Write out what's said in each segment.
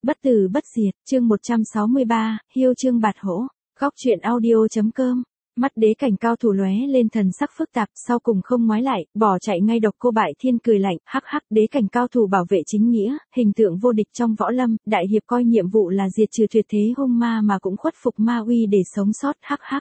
Bất tử bất diệt, chương 163, hiêu chương bạt hổ. Góc truyện audio.com. Mắt đế cảnh cao thủ lóe lên thần sắc phức tạp, sau cùng không ngoái lại, bỏ chạy ngay. Độc Cô Bại Thiên cười lạnh, hắc hắc, đế cảnh cao thủ bảo vệ chính nghĩa, hình tượng vô địch trong võ lâm, đại hiệp coi nhiệm vụ là diệt trừ tuyệt thế hung ma mà cũng khuất phục ma uy để sống sót, hắc hắc.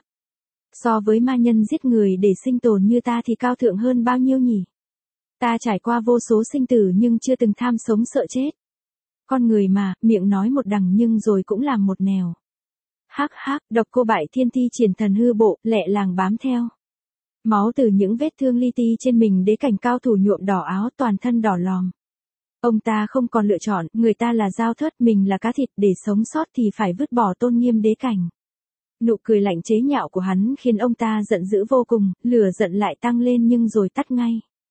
So với ma nhân giết người để sinh tồn như ta thì cao thượng hơn bao nhiêu nhỉ? Ta trải qua vô số sinh tử nhưng chưa từng tham sống sợ chết. Con người mà, miệng nói một đằng nhưng rồi cũng làm một nẻo. Hắc hắc, Độc Cô Bại Thiên thi triển thần hư bộ, lẹ làng bám theo. Máu từ những vết thương li ti trên mình đế cảnh cao thủ nhuộm đỏ áo, toàn thân đỏ lòm. Ông ta không còn lựa chọn, người ta là dao thớt, mình là cá thịt, để sống sót thì phải vứt bỏ tôn nghiêm đế cảnh. Nụ cười lạnh chế nhạo của hắn khiến ông ta giận dữ vô cùng, lửa giận lại tăng lên nhưng rồi tắt ngay.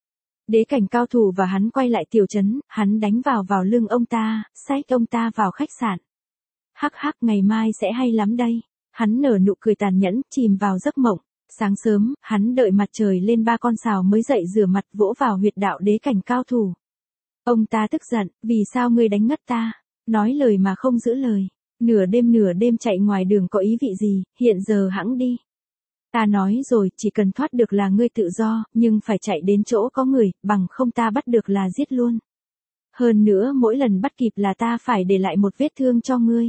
Đế cảnh cao thủ và hắn quay lại tiểu trấn, hắn đánh vào lưng ông ta, xách ông ta vào khách sạn. Hắc hắc, ngày mai sẽ hay lắm đây. Hắn nở nụ cười tàn nhẫn, chìm vào giấc mộng. Sáng sớm, hắn đợi mặt trời lên 3 con sào mới dậy rửa mặt, vỗ vào huyệt đạo đế cảnh cao thủ. Ông ta tức giận, vì sao ngươi đánh ngất ta? Nói lời mà không giữ lời. Nửa đêm chạy ngoài đường có ý vị gì, hiện giờ hẵng đi. Ta nói rồi, chỉ cần thoát được là ngươi tự do, nhưng phải chạy đến chỗ có người, bằng không ta bắt được là giết luôn. Hơn nữa mỗi lần bắt kịp là ta phải để lại một vết thương cho ngươi.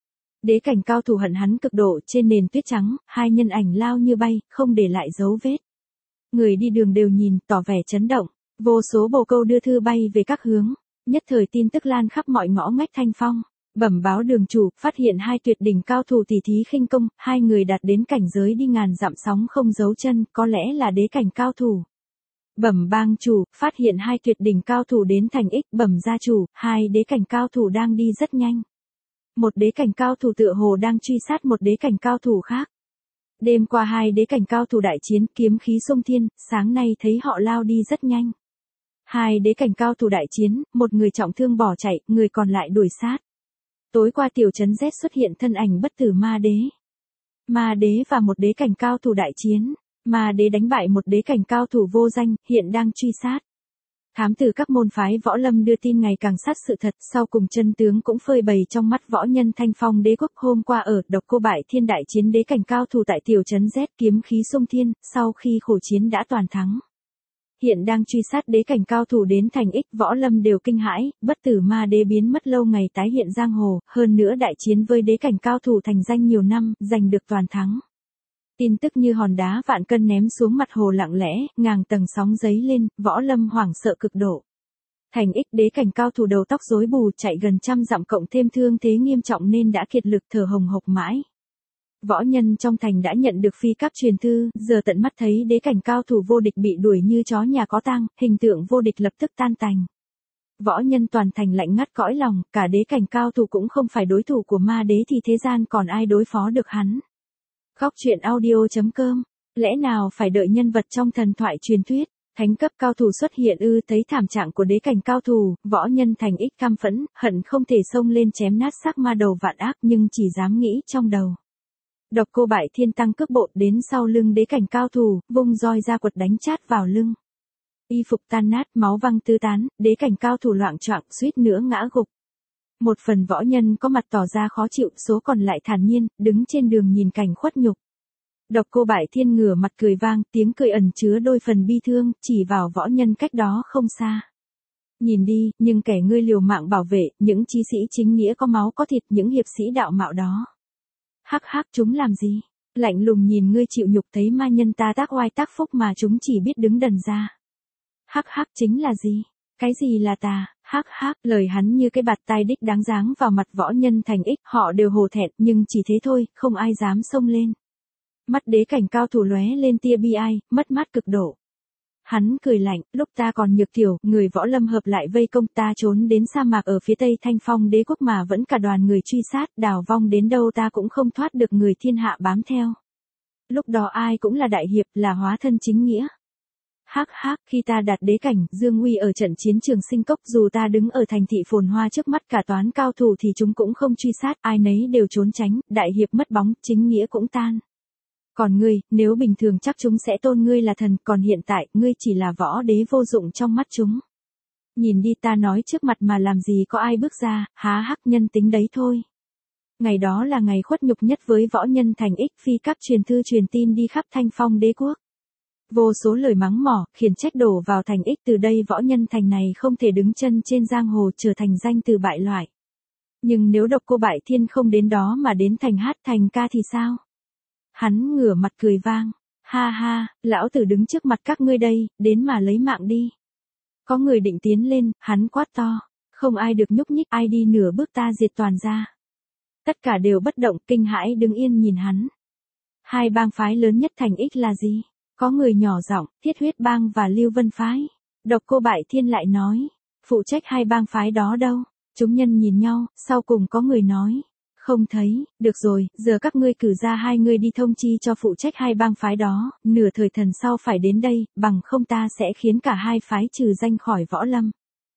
Đế cảnh cao thủ hận hắn cực độ, trên nền tuyết trắng, hai nhân ảnh lao như bay, không để lại dấu vết. Người đi đường đều nhìn, tỏ vẻ chấn động, vô số bồ câu đưa thư bay về các hướng, nhất thời tin tức lan khắp mọi ngõ ngách Thanh Phong. Bẩm báo đường chủ, phát hiện hai tuyệt đỉnh cao thủ tỷ thí khinh công, hai người đạt đến cảnh giới đi ngàn dặm sóng không giấu chân, có lẽ là đế cảnh cao thủ. Bẩm bang chủ, phát hiện hai tuyệt đỉnh cao thủ đến thành X. Bẩm gia chủ, hai đế cảnh cao thủ đang đi rất nhanh. Một đế cảnh cao thủ tựa hồ đang truy sát một đế cảnh cao thủ khác. Đêm qua hai đế cảnh cao thủ đại chiến, kiếm khí xông thiên, sáng nay thấy họ lao đi rất nhanh. Hai đế cảnh cao thủ đại chiến, một người trọng thương bỏ chạy, người còn lại đuổi sát. Tối qua tiểu trấn Z xuất hiện thân ảnh bất tử ma đế. Ma đế và một đế cảnh cao thủ đại chiến. Ma đế đánh bại một đế cảnh cao thủ vô danh, hiện đang truy sát. Thám tử các môn phái võ lâm đưa tin ngày càng sát sự thật, sau cùng chân tướng cũng phơi bày trong mắt võ nhân Thanh Phong đế quốc. Hôm qua ở Độc Cô Bại Thiên đại chiến đế cảnh cao thủ tại tiểu trấn Z, kiếm khí xông thiên, sau khi khổ chiến đã toàn thắng. Hiện đang truy sát đế cảnh cao thủ đến thành X. Võ lâm đều kinh hãi, bất tử ma đế biến mất lâu ngày tái hiện giang hồ, hơn nữa đại chiến với đế cảnh cao thủ thành danh nhiều năm, giành được toàn thắng. Tin tức như hòn đá vạn cân ném xuống mặt hồ lặng lẽ, ngàn tầng sóng dấy lên, võ lâm hoảng sợ cực độ. Thành X đế cảnh cao thủ đầu tóc rối bù, chạy gần 100 dặm cộng thêm thương thế nghiêm trọng nên đã kiệt lực thở hồng hộc mãi. Võ nhân trong thành đã nhận được phi các truyền thư, giờ tận mắt thấy đế cảnh cao thủ vô địch bị đuổi như chó nhà có tang, hình tượng vô địch lập tức tan tành. Võ nhân toàn thành lạnh ngắt cõi lòng, cả đế cảnh cao thủ cũng không phải đối thủ của ma đế thì thế gian còn ai đối phó được hắn. Góc truyện audio.com. Lẽ nào phải đợi nhân vật trong thần thoại truyền thuyết, thánh cấp cao thủ xuất hiện ư? Thấy thảm trạng của đế cảnh cao thủ, võ nhân thành X căm phẫn, hận không thể xông lên chém nát xác ma đầu vạn ác nhưng chỉ dám nghĩ trong đầu. Độc Cô Bại Thiên tăng cước bộ đến sau lưng đế cảnh cao thủ, vung roi ra quật đánh chát vào lưng. Y phục tan nát, máu văng tứ tán, đế cảnh cao thủ loạng choạng suýt nữa ngã gục. Một phần võ nhân có mặt tỏ ra khó chịu, số còn lại thản nhiên, đứng trên đường nhìn cảnh khuất nhục. Độc Cô Bại Thiên ngửa mặt cười vang, tiếng cười ẩn chứa đôi phần bi thương, chỉ vào võ nhân cách đó không xa. Nhìn đi, nhưng kẻ ngươi liều mạng bảo vệ, những chí sĩ chính nghĩa có máu có thịt, những hiệp sĩ đạo mạo đó. Hắc hắc, chúng làm gì? Lạnh lùng nhìn ngươi chịu nhục, thấy ma nhân ta tác oai tác phúc mà chúng chỉ biết đứng đần ra. Hắc hắc, chính là gì? Cái gì là tà? Hắc hắc, lời hắn như cái bạt tai đích đáng giáng vào mặt võ nhân thành X, họ đều hổ thẹn, nhưng chỉ thế thôi, không ai dám xông lên. Mắt đế cảnh cao thủ lóe lên tia bi ai, mất mát cực độ. Hắn cười lạnh, lúc ta còn nhược tiểu, người võ lâm hợp lại vây công ta trốn đến sa mạc ở phía tây Thanh Phong đế quốc mà vẫn cả đoàn người truy sát, đào vong đến đâu ta cũng không thoát được người thiên hạ bám theo. Lúc đó ai cũng là đại hiệp, là hóa thân chính nghĩa. Hắc hắc, khi ta đạt đế cảnh, dương uy ở trận chiến trường Sinh Cốc, dù ta đứng ở thành thị phồn hoa trước mắt cả toán cao thủ thì chúng cũng không truy sát, ai nấy đều trốn tránh, đại hiệp mất bóng, chính nghĩa cũng tan. Còn ngươi, nếu bình thường chắc chúng sẽ tôn ngươi là thần, còn hiện tại, ngươi chỉ là võ đế vô dụng trong mắt chúng. Nhìn đi, ta nói trước mặt mà làm gì có ai bước ra, há hắc nhân tính đấy thôi. Ngày đó là ngày khuất nhục nhất với võ nhân thành ích, phi các truyền thư truyền tin đi khắp Thanh Phong đế quốc. Vô số lời mắng mỏ, khiển trách đổ vào thành ích, từ đây võ nhân thành này không thể đứng chân trên giang hồ, trở thành danh từ bại loại. Nhưng nếu Độc Cô Bại Thiên không đến đó mà đến thành hát thành ca thì sao? Hắn ngửa mặt cười vang, ha ha, lão tử đứng trước mặt các ngươi đây, đến mà lấy mạng đi. Có người định tiến lên, hắn quát to, không ai được nhúc nhích, ai đi nửa bước ta diệt toàn ra. Tất cả đều bất động, kinh hãi đứng yên nhìn hắn. Hai bang phái lớn nhất thành ích là gì? Có người nhỏ giọng, Thiết Huyết Bang và Lưu Vân Phái. Độc Cô Bại Thiên lại nói, phụ trách hai bang phái đó đâu? Chúng nhân nhìn nhau, sau cùng có người nói, không thấy, được rồi, giờ các ngươi cử ra hai người đi thông chi cho phụ trách hai bang phái đó, nửa thời thần sau phải đến đây, bằng không ta sẽ khiến cả hai phái trừ danh khỏi võ lâm.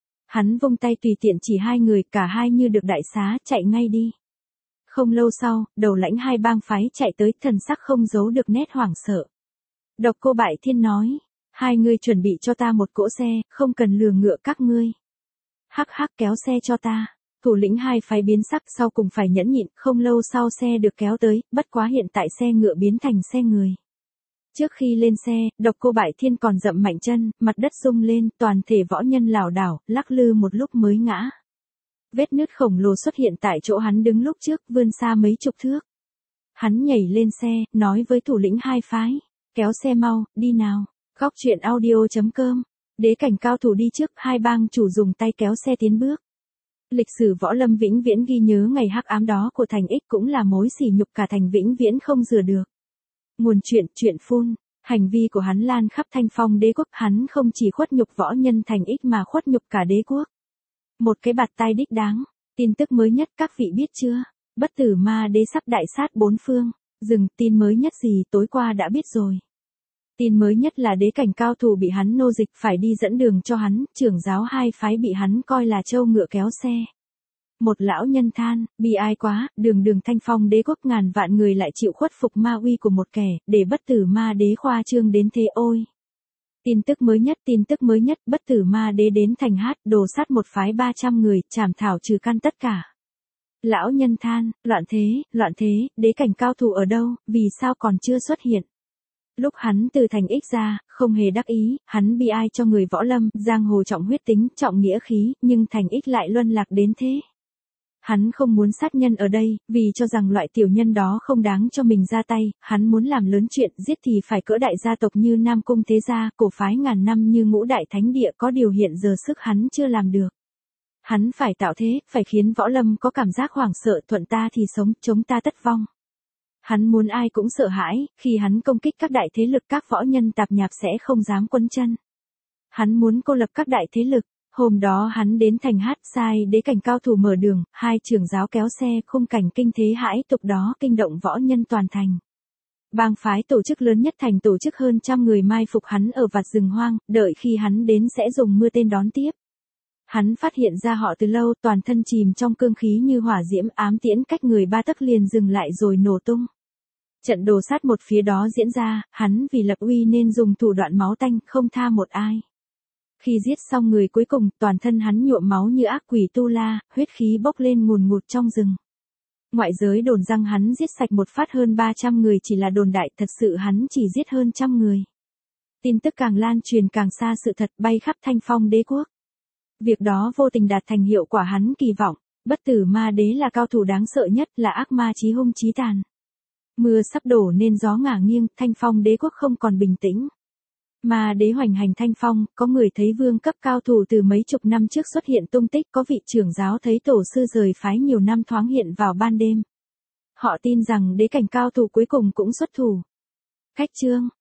Hắn vung tay tùy tiện chỉ hai người, cả hai như được đại xá, chạy ngay đi. Không lâu sau, đầu lãnh hai bang phái chạy tới, thần sắc không giấu được nét hoảng sợ. Độc Cô Bại Thiên nói, hai người chuẩn bị cho ta một cỗ xe, không cần lừa ngựa các ngươi. Hắc hắc, kéo xe cho ta. Thủ lĩnh hai phái biến sắc, sau cùng phải nhẫn nhịn, không lâu sau xe được kéo tới, bất quá hiện tại xe ngựa biến thành xe người. Trước khi lên xe, Độc Cô Bại Thiên còn dậm mạnh chân, mặt đất rung lên, toàn thể võ nhân lảo đảo, lắc lư một lúc mới ngã. Vết nứt khổng lồ xuất hiện tại chỗ hắn đứng lúc trước, vươn xa mấy chục thước. Hắn nhảy lên xe, nói với thủ lĩnh hai phái, kéo xe mau, đi nào. Góc truyện audio.com. Đế cảnh cao thủ đi trước, hai bang chủ dùng tay kéo xe tiến bước. Lịch sử võ lâm vĩnh viễn ghi nhớ ngày hắc ám đó của thành ích, cũng là mối sỉ nhục cả thành vĩnh viễn không rửa được. Nguồn truyện phun. Hành vi của hắn lan khắp Thanh Phong đế quốc, hắn không chỉ khuất nhục võ nhân thành ích mà khuất nhục cả đế quốc. Một cái bạt tai đích đáng. Tin tức mới nhất các vị biết chưa? Bất tử ma đế sắp đại sát bốn phương. Dừng, tin mới nhất gì tối qua đã biết rồi. Tin mới nhất là đế cảnh cao thủ bị hắn nô dịch, phải đi dẫn đường cho hắn, trưởng giáo hai phái bị hắn coi là trâu ngựa kéo xe. Một lão nhân than, bi ai quá, đường Thanh Phong đế quốc ngàn vạn người lại chịu khuất phục ma uy của một kẻ, để bất tử ma đế khoa trương đến thế ôi. Tin tức mới nhất, bất tử ma đế đến thành hát, đồ sát một phái 300 người, trảm thảo trừ căn tất cả. Lão nhân than, loạn thế, đế cảnh cao thủ ở đâu, vì sao còn chưa xuất hiện? Lúc hắn từ thành ích ra, không hề đắc ý, hắn bi ai cho người võ lâm, giang hồ trọng huyết tính, trọng nghĩa khí, nhưng thành ích lại luân lạc đến thế. Hắn không muốn sát nhân ở đây, vì cho rằng loại tiểu nhân đó không đáng cho mình ra tay, hắn muốn làm lớn chuyện, giết thì phải cỡ đại gia tộc như Nam Cung Thế Gia, cổ phái ngàn năm như Ngũ Đại Thánh Địa, có điều hiện giờ sức hắn chưa làm được. Hắn phải tạo thế, phải khiến võ lâm có cảm giác hoảng sợ, thuận ta thì sống, chống ta tất vong. Hắn muốn ai cũng sợ hãi, khi hắn công kích các đại thế lực, các võ nhân tạp nhạp sẽ không dám quấn chân. Hắn muốn cô lập các đại thế lực. Hôm đó hắn đến thành hát, sai đế cảnh cao thủ mở đường, hai trưởng giáo kéo xe, khung cảnh kinh thế hãi tục đó kinh động võ nhân toàn thành. Bang phái tổ chức lớn nhất thành tổ chức hơn 100 người mai phục hắn ở vạt rừng hoang, đợi khi hắn đến sẽ dùng mưa tên đón tiếp. Hắn phát hiện ra họ từ lâu, toàn thân chìm trong cương khí như hỏa diễm, ám tiễn cách người 3 tấc liền dừng lại rồi nổ tung. Trận đồ sát một phía đó diễn ra, hắn vì lập uy nên dùng thủ đoạn máu tanh, không tha một ai. Khi giết xong người cuối cùng, toàn thân hắn nhuộm máu như ác quỷ tu la, huyết khí bốc lên ngùn ngụt trong rừng. Ngoại giới đồn rằng hắn giết sạch một phát hơn 300 người chỉ là đồn đại, thật sự hắn chỉ giết hơn 100 người. Tin tức càng lan truyền càng xa sự thật, bay khắp Thanh Phong đế quốc. Việc đó vô tình đạt thành hiệu quả hắn kỳ vọng. Bất tử ma đế là cao thủ đáng sợ nhất, là ác ma chí hung chí tàn. Mưa sắp đổ nên gió ngả nghiêng, Thanh Phong đế quốc không còn bình tĩnh. Ma đế hoành hành Thanh Phong, có người thấy vương cấp cao thủ từ mấy chục năm trước xuất hiện tung tích, có vị trưởng giáo thấy tổ sư rời phái nhiều năm thoáng hiện vào ban đêm. Họ tin rằng đế cảnh cao thủ cuối cùng cũng xuất thủ. Khách chương.